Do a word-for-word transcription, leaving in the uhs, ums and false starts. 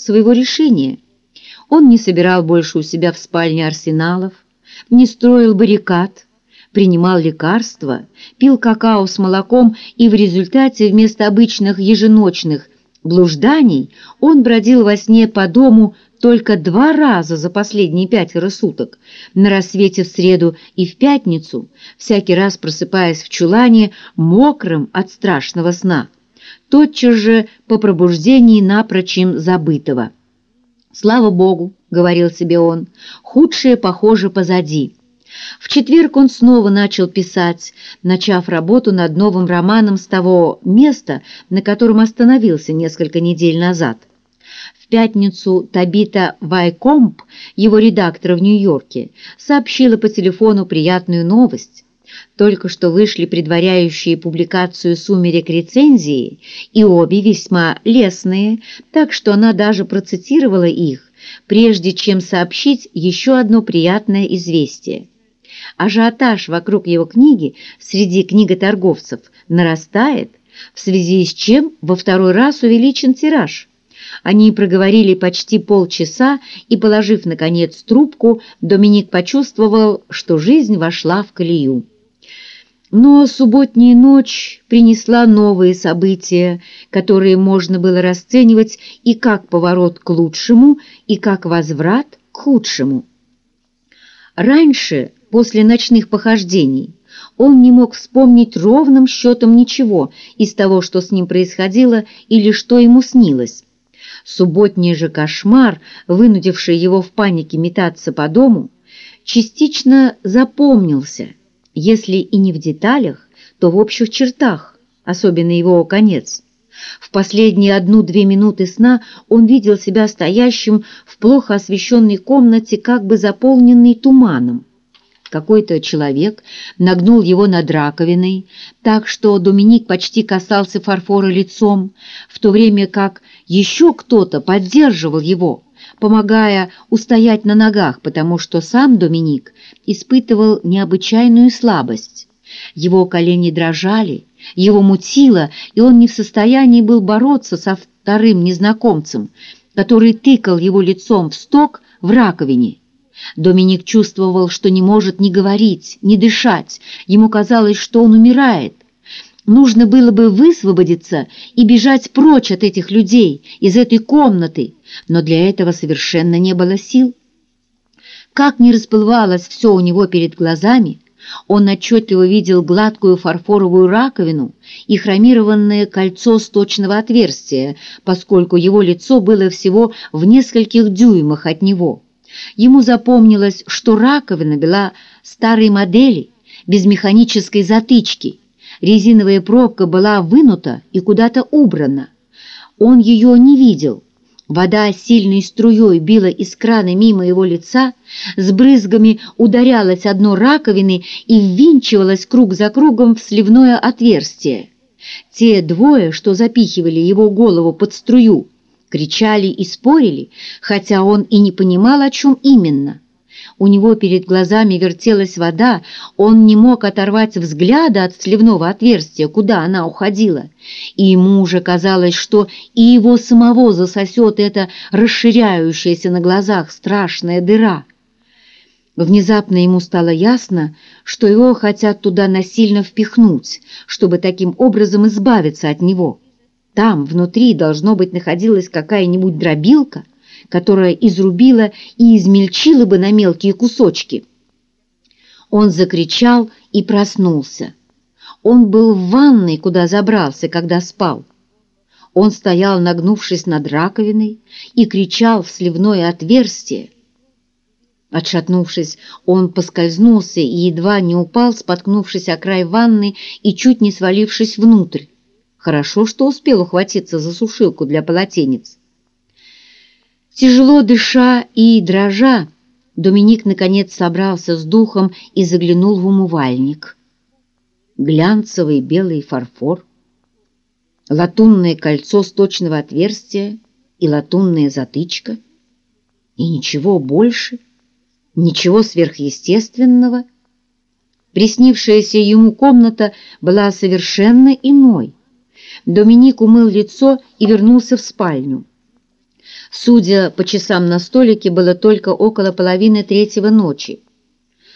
своего решения. Он не собирал больше у себя в спальне арсеналов, не строил баррикад, принимал лекарства, пил какао с молоком, и в результате вместо обычных еженочных блужданий он бродил во сне по дому только два раза за последние пятеро суток, на рассвете в среду и в пятницу, всякий раз просыпаясь в чулане мокрым от страшного сна, тотчас же по пробуждении напрочь им забытого. «Слава Богу», — говорил себе он, — «худшее, похоже, позади». В четверг он снова начал писать, начав работу над новым романом с того места, на котором остановился несколько недель назад. В пятницу Табита Вайкомб, его редактор в Нью-Йорке, сообщила по телефону приятную новость. Только что вышли предваряющие публикацию «Сумерек» рецензии, и обе весьма лестные, так что она даже процитировала их, прежде чем сообщить еще одно приятное известие. Ажиотаж вокруг его книги среди книготорговцев нарастает, в связи с чем во второй раз увеличен тираж. Они проговорили почти полчаса, и, положив, наконец, трубку, Доминик почувствовал, что жизнь вошла в колею. Но субботняя ночь принесла новые события, которые можно было расценивать и как поворот к лучшему, и как возврат к худшему. Раньше, после ночных похождений, он не мог вспомнить ровным счетом ничего из того, что с ним происходило или что ему снилось. Субботний же кошмар, вынудивший его в панике метаться по дому, частично запомнился, если и не в деталях, то в общих чертах, особенно его конец. В последние одну-две минуты сна он видел себя стоящим в плохо освещенной комнате, как бы заполненной туманом. Какой-то человек нагнул его над раковиной, так что Доминик почти касался фарфора лицом, в то время как еще кто-то поддерживал его, помогая устоять на ногах, потому что сам Доминик испытывал необычайную слабость. Его колени дрожали, его мутило, и он не в состоянии был бороться со вторым незнакомцем, который тыкал его лицом в сток в раковине. Доминик чувствовал, что не может ни говорить, ни дышать. Ему казалось, что он умирает. Нужно было бы высвободиться и бежать прочь от этих людей, из этой комнаты, но для этого совершенно не было сил. Как ни расплывалось все у него перед глазами, он отчетливо видел гладкую фарфоровую раковину и хромированное кольцо сточного отверстия, поскольку его лицо было всего в нескольких дюймах от него. Ему запомнилось, что раковина была старой модели, без механической затычки. Резиновая пробка была вынута и куда-то убрана. Он ее не видел. Вода сильной струей била из крана мимо его лица, с брызгами ударялась о дно раковины и ввинчивалась круг за кругом в сливное отверстие. Те двое, что запихивали его голову под струю, кричали и спорили, хотя он и не понимал, о чем именно. У него перед глазами вертелась вода, он не мог оторвать взгляда от сливного отверстия, куда она уходила, и ему уже казалось, что и его самого засосет эта расширяющаяся на глазах страшная дыра. Внезапно ему стало ясно, что его хотят туда насильно впихнуть, чтобы таким образом избавиться от него. Там, внутри, должно быть, находилась какая-нибудь дробилка, которая изрубила и измельчила бы на мелкие кусочки. Он закричал и проснулся. Он был в ванной, куда забрался, когда спал. Он стоял, нагнувшись над раковиной, и кричал в сливное отверстие. Отшатнувшись, он поскользнулся и едва не упал, споткнувшись о край ванны и чуть не свалившись внутрь. Хорошо, что успел ухватиться за сушилку для полотенец. Тяжело дыша и дрожа, Доминик наконец собрался с духом и заглянул в умывальник. Глянцевый белый фарфор, латунное кольцо сточного отверстия и латунная затычка. И ничего больше, ничего сверхъестественного. Приснившаяся ему комната была совершенно иной. Доминик умыл лицо и вернулся в спальню. Судя по часам на столике, было только около половины третьего ночи.